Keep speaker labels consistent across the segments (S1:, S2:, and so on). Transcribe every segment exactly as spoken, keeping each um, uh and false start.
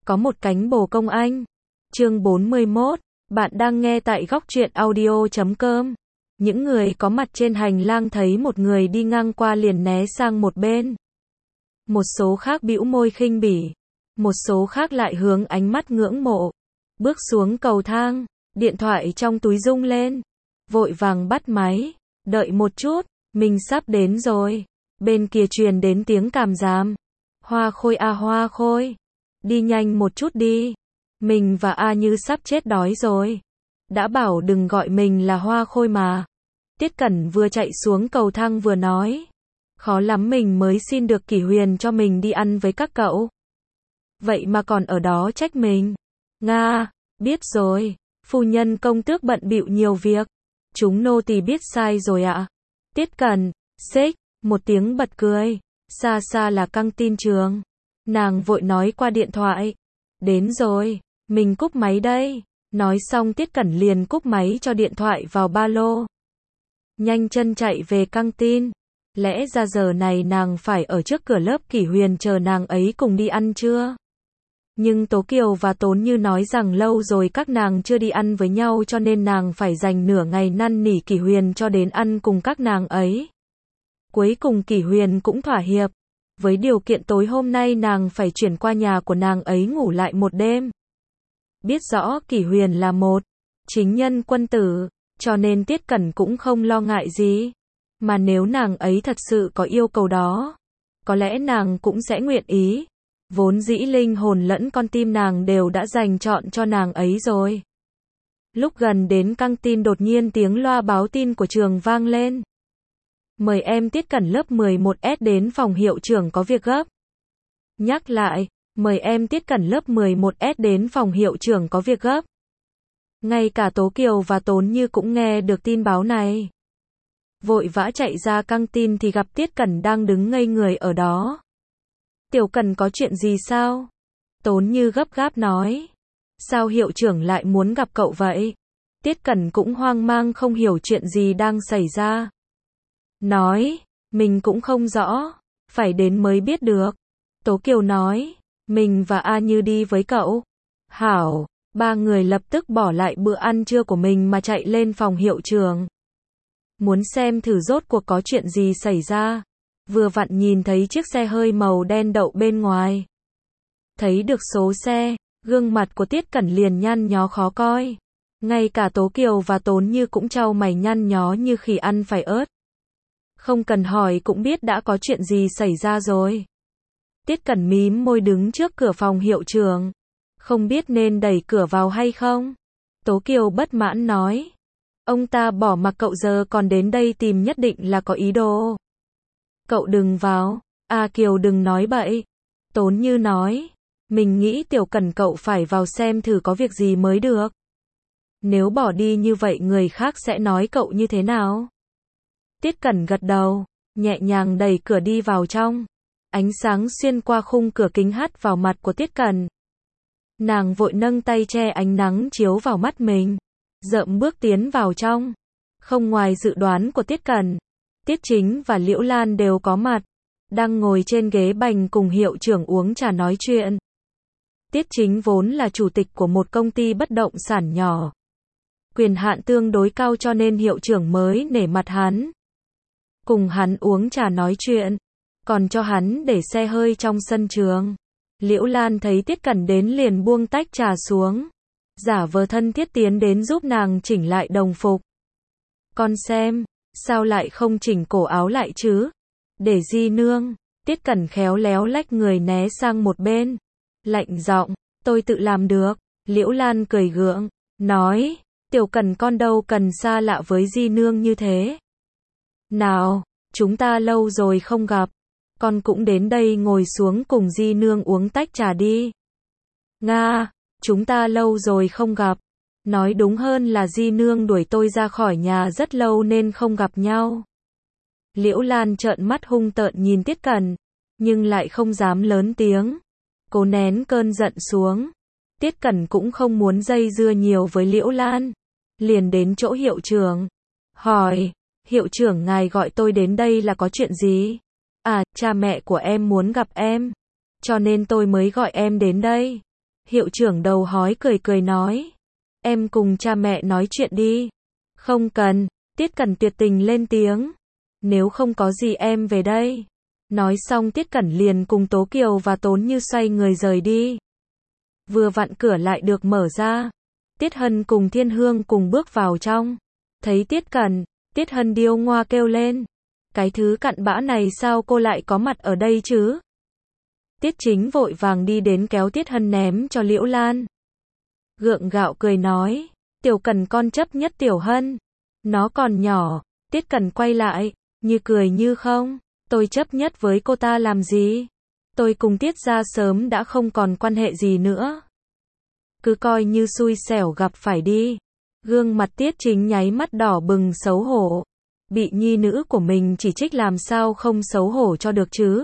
S1: Có một cánh bồ công anh. Chương bốn mươi mốt. Bạn đang nghe tại góc truyện audio chấm com. Những người có mặt trên hành lang thấy một người đi ngang qua liền né sang một bên. Một số khác bĩu môi khinh bỉ. Một số khác lại hướng ánh mắt ngưỡng mộ. Bước xuống cầu thang, điện thoại trong túi rung lên. Vội vàng bắt máy. Đợi một chút, mình sắp đến rồi. Bên kia truyền đến tiếng cảm giảm. Hoa Khôi à Hoa Khôi. Đi nhanh một chút đi. Mình và A Như sắp chết đói rồi. Đã bảo đừng gọi mình là Hoa Khôi mà. Tiết Cẩn vừa chạy xuống cầu thang vừa nói. Khó lắm mình mới xin được Kỷ Huyền cho mình đi ăn với các cậu. Vậy mà còn ở đó trách mình. Nga, biết rồi. Phu nhân công tước bận bịu nhiều việc. Chúng nô tỳ biết sai rồi ạ. Tiết Cẩn, xích, một tiếng bật cười. Xa xa là căng tin trường. Nàng vội nói qua điện thoại. Đến rồi, mình cúp máy đây. Nói xong Tiết Cẩn liền cúp máy cho điện thoại vào ba lô. Nhanh chân chạy về căng tin. Lẽ ra giờ này nàng phải ở trước cửa lớp Kỷ Huyền chờ nàng ấy cùng đi ăn trưa. Nhưng Tố Kiều và Tốn Như nói rằng lâu rồi các nàng chưa đi ăn với nhau cho nên nàng phải dành nửa ngày năn nỉ Kỷ Huyền cho đến ăn cùng các nàng ấy. Cuối cùng Kỷ Huyền cũng thỏa hiệp. Với điều kiện tối hôm nay nàng phải chuyển qua nhà của nàng ấy ngủ lại một đêm. Biết rõ Kỷ Huyền là một chính nhân quân tử, cho nên Tiết Cẩn cũng không lo ngại gì. Mà nếu nàng ấy thật sự có yêu cầu đó, có lẽ nàng cũng sẽ nguyện ý. Vốn dĩ linh hồn lẫn con tim nàng đều đã dành chọn cho nàng ấy rồi. Lúc gần đến căng tin đột nhiên tiếng loa báo tin của trường vang lên. Mời em Tiết Cẩn lớp mười một S đến phòng hiệu trưởng có việc gấp. Nhắc lại, mời em Tiết Cẩn lớp mười một S đến phòng hiệu trưởng có việc gấp. Ngay cả Tố Kiều và Tốn Như cũng nghe được tin báo này. Vội vã chạy ra căng tin thì gặp Tiết Cẩn đang đứng ngây người ở đó. Tiểu Cẩn có chuyện gì sao? Tốn Như gấp gáp nói. Sao hiệu trưởng lại muốn gặp cậu vậy? Tiết Cẩn cũng hoang mang không hiểu chuyện gì đang xảy ra. Nói, mình cũng không rõ, phải đến mới biết được. Tố Kiều nói, mình và A Như đi với cậu. Hảo, ba người lập tức bỏ lại bữa ăn trưa của mình mà chạy lên phòng hiệu trưởng. Muốn xem thử rốt cuộc có chuyện gì xảy ra. Vừa vặn nhìn thấy chiếc xe hơi màu đen đậu bên ngoài. Thấy được số xe, gương mặt của Tiết Cẩn liền nhăn nhó khó coi. Ngay cả Tố Kiều và Tốn Như cũng chau mày nhăn nhó như khỉ ăn phải ớt. Không cần hỏi cũng biết đã có chuyện gì xảy ra rồi. Tiết Cẩn mím môi đứng trước cửa phòng hiệu trưởng. Không biết nên đẩy cửa vào hay không? Tố Kiều bất mãn nói. Ông ta bỏ mặc cậu giờ còn đến đây tìm nhất định là có ý đồ. Cậu đừng vào. À Kiều đừng nói bậy. Tốn Như nói. Mình nghĩ Tiểu Cẩn cậu phải vào xem thử có việc gì mới được. Nếu bỏ đi như vậy người khác sẽ nói cậu như thế nào? Tiết Cẩn gật đầu, nhẹ nhàng đẩy cửa đi vào trong. Ánh sáng xuyên qua khung cửa kính hắt vào mặt của Tiết Cẩn. Nàng vội nâng tay che ánh nắng chiếu vào mắt mình. Dợm bước tiến vào trong. Không ngoài dự đoán của Tiết Cẩn, Tiết Chính và Liễu Lan đều có mặt. Đang ngồi trên ghế bành cùng hiệu trưởng uống trà nói chuyện. Tiết Chính vốn là chủ tịch của một công ty bất động sản nhỏ. Quyền hạn tương đối cao cho nên hiệu trưởng mới nể mặt hắn. Cùng hắn uống trà nói chuyện. Còn cho hắn để xe hơi trong sân trường. Liễu Lan thấy Tiết Cẩn đến liền buông tách trà xuống. Giả vờ thân thiết tiến đến giúp nàng chỉnh lại đồng phục. Con xem, sao lại không chỉnh cổ áo lại chứ? Để Di nương. Tiết Cẩn khéo léo lách người né sang một bên. Lạnh giọng, tôi tự làm được. Liễu Lan cười gượng, nói, Tiểu Cẩn con đâu cần xa lạ với Di nương như thế. Nào, chúng ta lâu rồi không gặp. Con cũng đến đây ngồi xuống cùng Di nương uống tách trà đi. Nga, chúng ta lâu rồi không gặp. Nói đúng hơn là Di nương đuổi tôi ra khỏi nhà rất lâu nên không gặp nhau. Liễu Lan trợn mắt hung tợn nhìn Tiết Cẩn, nhưng lại không dám lớn tiếng. Cố nén cơn giận xuống. Tiết Cẩn cũng không muốn dây dưa nhiều với Liễu Lan. Liền đến chỗ hiệu trưởng. Hỏi, hiệu trưởng ngài gọi tôi đến đây là có chuyện gì? À, cha mẹ của em muốn gặp em. Cho nên tôi mới gọi em đến đây. Hiệu trưởng đầu hói cười cười nói. Em cùng cha mẹ nói chuyện đi. Không cần, Tiết Cẩn tuyệt tình lên tiếng. Nếu không có gì em về đây. Nói xong Tiết Cẩn liền cùng Tố Kiều và Tốn Như xoay người rời đi. Vừa vặn cửa lại được mở ra. Tiết Hân cùng Thiên Hương cùng bước vào trong. Thấy Tiết Cẩn, Tiết Hân điêu ngoa kêu lên. Cái thứ cặn bã này sao cô lại có mặt ở đây chứ? Tiết Chính vội vàng đi đến kéo Tiết Hân ném cho Liễu Lan. Gượng gạo cười nói. Tiểu Cẩn con chấp nhất Tiểu Hân. Nó còn nhỏ. Tiết Cẩn quay lại, như cười như không. Tôi chấp nhất với cô ta làm gì? Tôi cùng Tiết gia sớm đã không còn quan hệ gì nữa. Cứ coi như xui xẻo gặp phải đi. Gương mặt Tiết Chính nháy mắt đỏ bừng xấu hổ. Bị nhi nữ của mình chỉ trích làm sao không xấu hổ cho được chứ?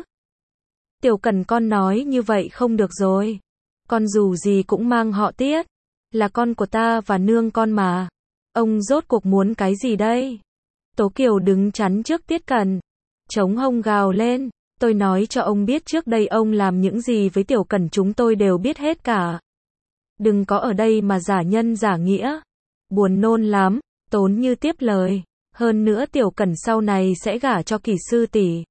S1: Tiểu Cẩn con nói như vậy không được rồi. Con dù gì cũng mang họ Tiết. Là con của ta và nương con mà. Ông rốt cuộc muốn cái gì đây? Tố Kiều đứng chắn trước Tiết Cẩn. Chống hông gào lên. Tôi nói cho ông biết trước đây ông làm những gì với Tiểu Cẩn chúng tôi đều biết hết cả. Đừng có ở đây mà giả nhân giả nghĩa. Buồn nôn lắm. Tốn Như tiếp lời. Hơn nữa Tiểu Cẩn sau này sẽ gả cho Kỷ sư tỷ.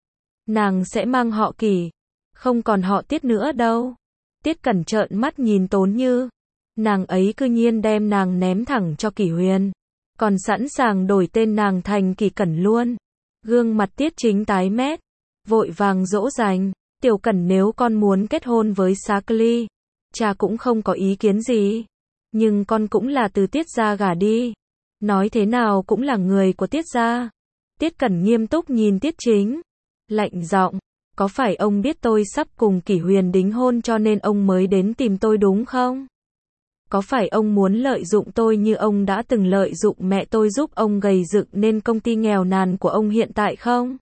S1: Nàng sẽ mang họ Kỷ. Không còn họ Tiết nữa đâu. Tiết Cẩn trợn mắt nhìn Tốn Như. Nàng ấy cư nhiên đem nàng ném thẳng cho Kỷ Huyền. Còn sẵn sàng đổi tên nàng thành Kỷ Cẩn luôn. Gương mặt Tiết Chính tái mét. Vội vàng dỗ dành. Tiểu Cẩn nếu con muốn kết hôn với Sakli, cha cũng không có ý kiến gì. Nhưng con cũng là từ Tiết gia gả đi. Nói thế nào cũng là người của Tiết gia. Tiết Cẩn nghiêm túc nhìn Tiết Chính. Lạnh giọng. Có phải ông biết tôi sắp cùng Kỷ Huyền đính hôn cho nên ông mới đến tìm tôi đúng không? Có phải ông muốn lợi dụng tôi như ông đã từng lợi dụng mẹ tôi giúp ông gầy dựng nên công ty nghèo nàn của ông hiện tại không?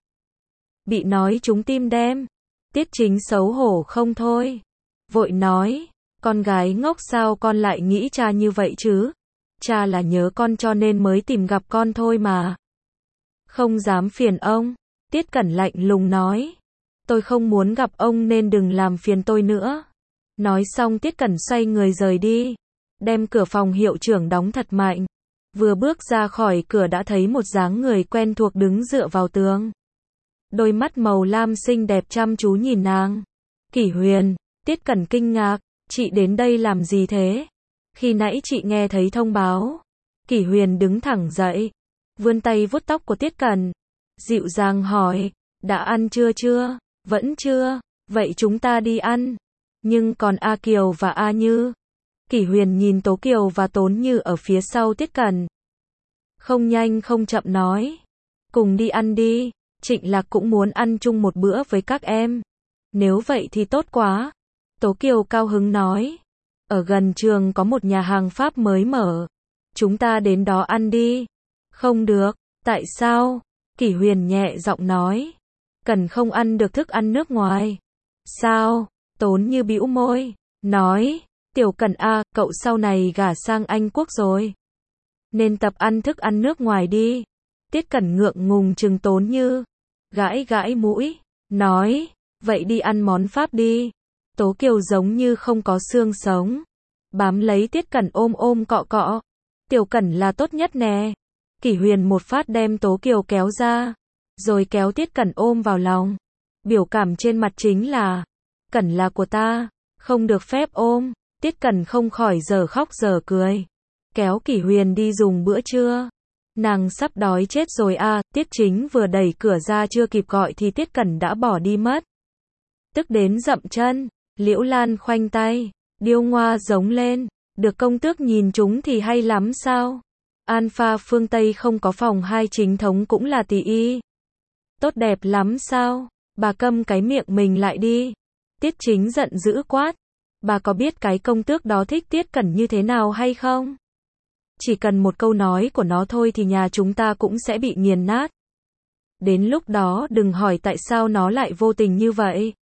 S1: Bị nói trúng tim đen. Tiết Chính xấu hổ không thôi. Vội nói. Con gái ngốc sao con lại nghĩ cha như vậy chứ? Cha là nhớ con cho nên mới tìm gặp con thôi mà. Không dám phiền ông. Tiết Cẩn lạnh lùng nói. Tôi không muốn gặp ông nên đừng làm phiền tôi nữa. Nói xong Tiết Cẩn xoay người rời đi. Đem cửa phòng hiệu trưởng đóng thật mạnh. Vừa bước ra khỏi cửa đã thấy một dáng người quen thuộc đứng dựa vào tường. Đôi mắt màu lam xinh đẹp chăm chú nhìn nàng. Kỷ Huyền. Tiết Cẩn kinh ngạc. Chị đến đây làm gì thế? Khi nãy chị nghe thấy thông báo. Kỷ Huyền đứng thẳng dậy. Vươn tay vuốt tóc của Tiết Cẩn. Dịu dàng hỏi. Đã ăn chưa chưa? Vẫn chưa. Vậy chúng ta đi ăn. Nhưng còn A Kiều và A Như. Kỷ Huyền nhìn Tố Kiều và Tốn Như ở phía sau Tiết Cẩn. Không nhanh không chậm nói. Cùng đi ăn đi. Trịnh Lạc cũng muốn ăn chung một bữa với các em. Nếu vậy thì tốt quá. Tố Kiều cao hứng nói. Ở gần trường có một nhà hàng Pháp mới mở. Chúng ta đến đó ăn đi. Không được. Tại sao? Kỷ Huyền nhẹ giọng nói. Cần không ăn được thức ăn nước ngoài. Sao? Tốn Như bĩu môi. Nói. Tiểu Cẩn a, cậu sau này gả sang Anh Quốc rồi. Nên tập ăn thức ăn nước ngoài đi. Tiết Cẩn ngượng ngùng chừng Tốn Như. Gãi gãi mũi. Nói. Vậy đi ăn món Pháp đi. Tố Kiều giống như không có xương sống. Bám lấy Tiết Cẩn ôm ôm cọ cọ. Tiểu Cẩn là tốt nhất nè. Kỷ Huyền một phát đem Tố Kiều kéo ra. Rồi kéo Tiết Cẩn ôm vào lòng. Biểu cảm trên mặt chính là. Cẩn là của ta. Không được phép ôm. Tiết Cẩn không khỏi giờ khóc giờ cười. Kéo Kỷ Huyền đi dùng bữa trưa. Nàng sắp đói chết rồi a. Tiết Chính vừa đẩy cửa ra chưa kịp gọi thì Tiết Cẩn đã bỏ đi mất. Tức đến dậm chân. Liễu Lan khoanh tay. Điêu ngoa giống lên. Được công tước nhìn chúng thì hay lắm sao? Alpha phương Tây không có phòng hai chính thống cũng là tỷ y. Tốt đẹp lắm sao? Bà câm cái miệng mình lại đi. Tiết Chính giận dữ quát. Bà có biết cái công tước đó thích Tiết Cẩn như thế nào hay không? Chỉ cần một câu nói của nó thôi thì nhà chúng ta cũng sẽ bị nghiền nát. Đến lúc đó đừng hỏi tại sao nó lại vô tình như vậy.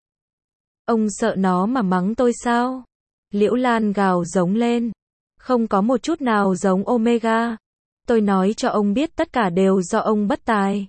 S1: Ông sợ nó mà mắng tôi sao? Liễu Lan gào giống lên. Không có một chút nào giống Omega. Tôi nói cho ông biết tất cả đều do ông bất tài.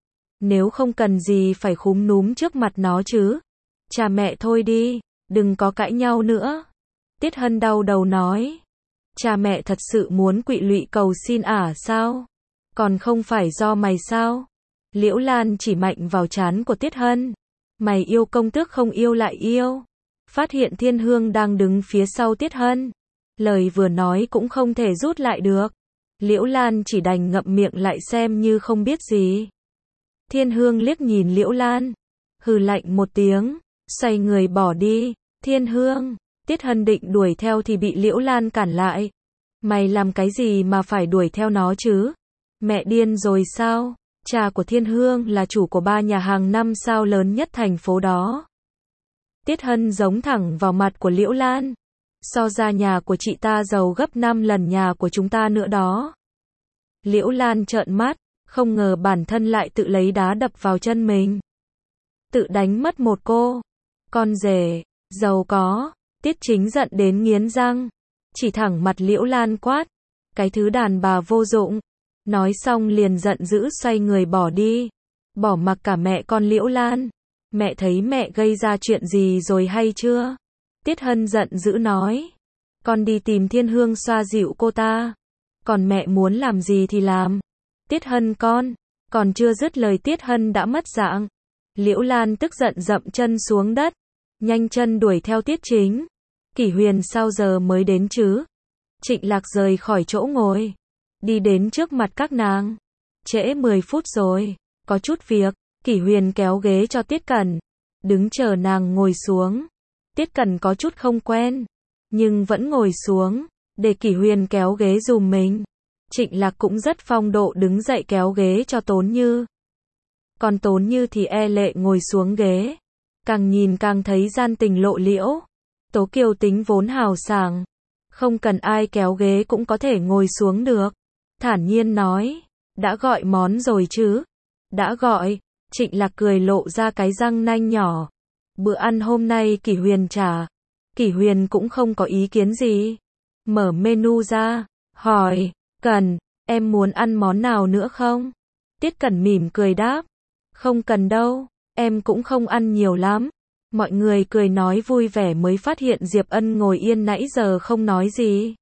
S1: Nếu không cần gì phải khúm núm trước mặt nó chứ. Cha mẹ thôi đi, đừng có cãi nhau nữa. Tiết Hân đau đầu nói. Cha mẹ thật sự muốn quỵ lụy cầu xin ả sao? Còn không phải do mày sao? Liễu Lan chỉ mạnh vào trán của Tiết Hân. Mày yêu công tước không yêu lại yêu. Phát hiện Thiên Hương đang đứng phía sau Tiết Hân. Lời vừa nói cũng không thể rút lại được. Liễu Lan chỉ đành ngậm miệng lại xem như không biết gì. Thiên Hương liếc nhìn Liễu Lan. Hừ lạnh một tiếng. Xoay người bỏ đi. Thiên Hương. Tiết Hân định đuổi theo thì bị Liễu Lan cản lại. Mày làm cái gì mà phải đuổi theo nó chứ? Mẹ điên rồi sao? Cha của Thiên Hương là chủ của ba nhà hàng năm sao lớn nhất thành phố đó. Tiết Hân giống thẳng vào mặt của Liễu Lan. So ra nhà của chị ta giàu gấp năm lần nhà của chúng ta nữa đó. Liễu Lan trợn mắt, không ngờ bản thân lại tự lấy đá đập vào chân mình. Tự đánh mất một cô. Con rể, giàu có. Tiết Chính giận đến nghiến răng. Chỉ thẳng mặt Liễu Lan quát. Cái thứ đàn bà vô dụng. Nói xong liền giận dữ xoay người bỏ đi. Bỏ mặc cả mẹ con Liễu Lan. Mẹ thấy mẹ gây ra chuyện gì rồi hay chưa? Tiết Hân giận dữ nói. Con đi tìm Thiên Hương xoa dịu cô ta. Còn mẹ muốn làm gì thì làm. Tiết Hân con. Còn chưa dứt lời Tiết Hân đã mất dạng. Liễu Lan tức giận dậm chân xuống đất. Nhanh chân đuổi theo Tiết Chính. Kỷ Huyền sao giờ mới đến chứ? Trịnh Lạc rời khỏi chỗ ngồi. Đi đến trước mặt các nàng. Trễ mười phút rồi. Có chút việc. Kỷ Huyền kéo ghế cho Tiết Cẩn. Đứng chờ nàng ngồi xuống. Tiết Cẩn có chút không quen. Nhưng vẫn ngồi xuống. Để Kỷ Huyền kéo ghế dùm mình. Trịnh Lạc cũng rất phong độ đứng dậy kéo ghế cho Tốn Như. Còn Tốn Như thì e lệ ngồi xuống ghế. Càng nhìn càng thấy gian tình lộ liễu. Tố Kiều tính vốn hào sảng. Không cần ai kéo ghế cũng có thể ngồi xuống được. Thản nhiên nói. Đã gọi món rồi chứ? Đã gọi. Trịnh Lạc cười lộ ra cái răng nanh nhỏ. Bữa ăn hôm nay Kỷ Huyền trả. Kỷ Huyền cũng không có ý kiến gì. Mở menu ra. Hỏi. Cần. Em muốn ăn món nào nữa không? Tiết Cẩn mỉm cười đáp. Không cần đâu. Em cũng không ăn nhiều lắm. Mọi người cười nói vui vẻ mới phát hiện Diệp Ân ngồi yên nãy giờ không nói gì.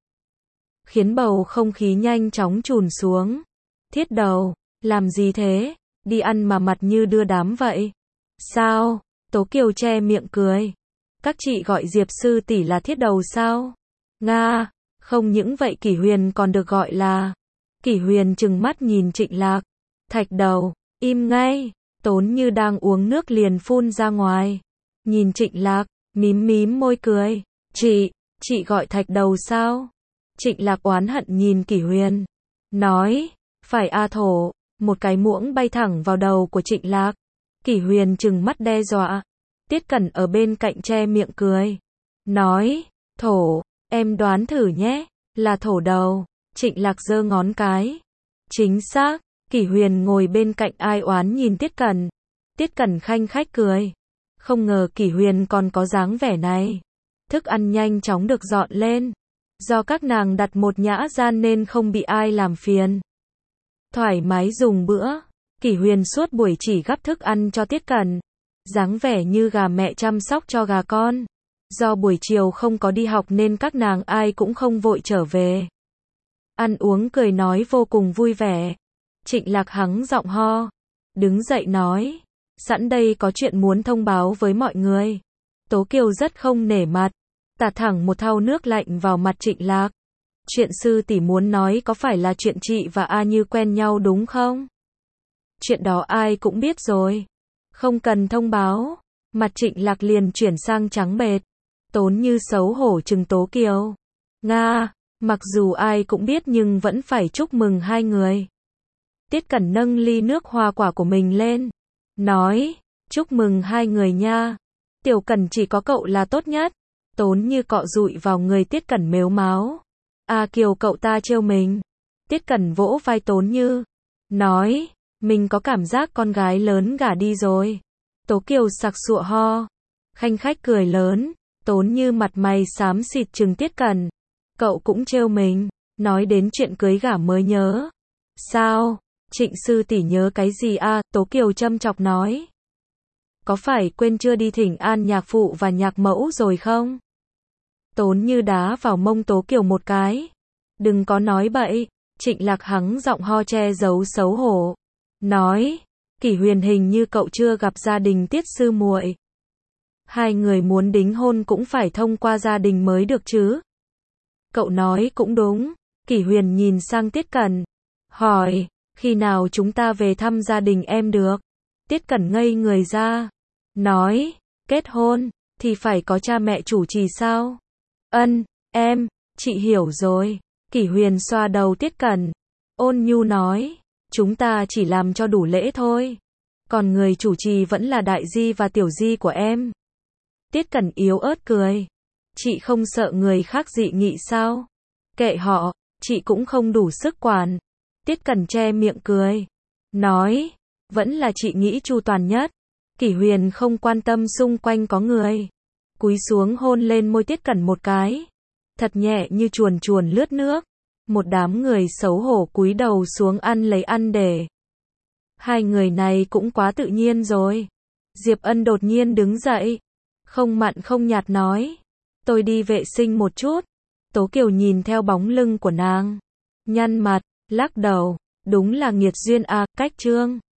S1: Khiến bầu không khí nhanh chóng trùn xuống. Thiết Đầu. Làm gì thế? Đi ăn mà mặt như đưa đám vậy. Sao? Tố Kiều che miệng cười. Các chị gọi Diệp sư tỷ là Thiết Đầu sao? Nga. Không những vậy Kỷ Huyền còn được gọi là. Kỷ Huyền trừng mắt nhìn Trịnh Lạc. Thạch Đầu. Im ngay. Tốn Như đang uống nước liền phun ra ngoài. Nhìn Trịnh Lạc. Mím mím môi cười. Chị. Chị gọi Thạch Đầu sao? Trịnh Lạc oán hận nhìn Kỷ Huyền. Nói. Phải a thổ. Một cái muỗng bay thẳng vào đầu của Trịnh Lạc. Kỷ Huyền trừng mắt đe dọa. Tiết Cẩn ở bên cạnh che miệng cười. Nói. Thổ. Em đoán thử nhé. Là thổ đầu. Trịnh Lạc giơ ngón cái. Chính xác. Kỷ Huyền ngồi bên cạnh ai oán nhìn Tiết Cẩn. Tiết Cẩn khanh khách cười. Không ngờ Kỷ Huyền còn có dáng vẻ này. Thức ăn nhanh chóng được dọn lên. Do các nàng đặt một nhã gian nên không bị ai làm phiền. Thoải mái dùng bữa. Kỷ Huyền suốt buổi chỉ gắp thức ăn cho Tiết Cẩn. Dáng vẻ như gà mẹ chăm sóc cho gà con. Do buổi chiều không có đi học nên các nàng ai cũng không vội trở về. Ăn uống cười nói vô cùng vui vẻ. Trịnh Lạc hắng giọng ho. Đứng dậy nói. Sẵn đây có chuyện muốn thông báo với mọi người. Tố Kiều rất không nể mặt. Tạt thẳng một thau nước lạnh vào mặt Trịnh Lạc. Chuyện sư tỷ muốn nói có phải là chuyện chị và A Như quen nhau đúng không? Chuyện đó ai cũng biết rồi. Không cần thông báo. Mặt Trịnh Lạc liền chuyển sang trắng bệch. Tốn Như xấu hổ trừng Tố Kiều. Nga, mặc dù ai cũng biết nhưng vẫn phải chúc mừng hai người. Tiết Cẩn nâng ly nước hoa quả của mình lên. Nói, chúc mừng hai người nha. Tiểu Cẩn chỉ có cậu là tốt nhất. Tốn Như cọ dụi vào người Tiết Cẩn mếu máo. A Kiều cậu ta trêu mình. Tiết Cẩn vỗ vai Tốn Như. Nói, mình có cảm giác con gái lớn gả đi rồi. Tố Kiều sặc sụa ho. Khanh khách cười lớn. Tốn Như mặt mày xám xịt trừng Tiết Cẩn. Cậu cũng trêu mình. Nói đến chuyện cưới gả mới nhớ. Sao? Trịnh sư tỷ nhớ cái gì à? Tố Kiều châm chọc nói. Có phải quên chưa đi thỉnh an nhạc phụ và nhạc mẫu rồi không? Tốn Như đá vào mông Tố Kiều một cái. Đừng có nói bậy. Trịnh Lạc hắng giọng ho che giấu xấu hổ. Nói, Kỷ Huyền hình như cậu chưa gặp gia đình Tiết sư muội. Hai người muốn đính hôn cũng phải thông qua gia đình mới được chứ. Cậu nói cũng đúng. Kỷ Huyền nhìn sang Tiết Cẩn. Hỏi, khi nào chúng ta về thăm gia đình em được? Tiết Cẩn ngây người ra. Nói, kết hôn, thì phải có cha mẹ chủ trì sao? Ân, em, chị hiểu rồi. Kỷ Huyền xoa đầu Tiết Cẩn. Ôn nhu nói, chúng ta chỉ làm cho đủ lễ thôi. Còn người chủ trì vẫn là đại di và tiểu di của em. Tiết Cẩn yếu ớt cười. Chị không sợ người khác dị nghị sao? Kệ họ, chị cũng không đủ sức quản. Tiết Cẩn che miệng cười. Nói, vẫn là chị nghĩ chu toàn nhất. Kỷ Huyền không quan tâm xung quanh có người. Cúi xuống hôn lên môi Tiết Cẩn một cái. Thật nhẹ như chuồn chuồn lướt nước. Một đám người xấu hổ cúi đầu xuống ăn lấy ăn để. Hai người này cũng quá tự nhiên rồi. Diệp Ân đột nhiên đứng dậy. Không mặn không nhạt nói. Tôi đi vệ sinh một chút. Tố Kiều nhìn theo bóng lưng của nàng. Nhăn mặt, lắc đầu. Đúng là nghiệt duyên à, cách chương.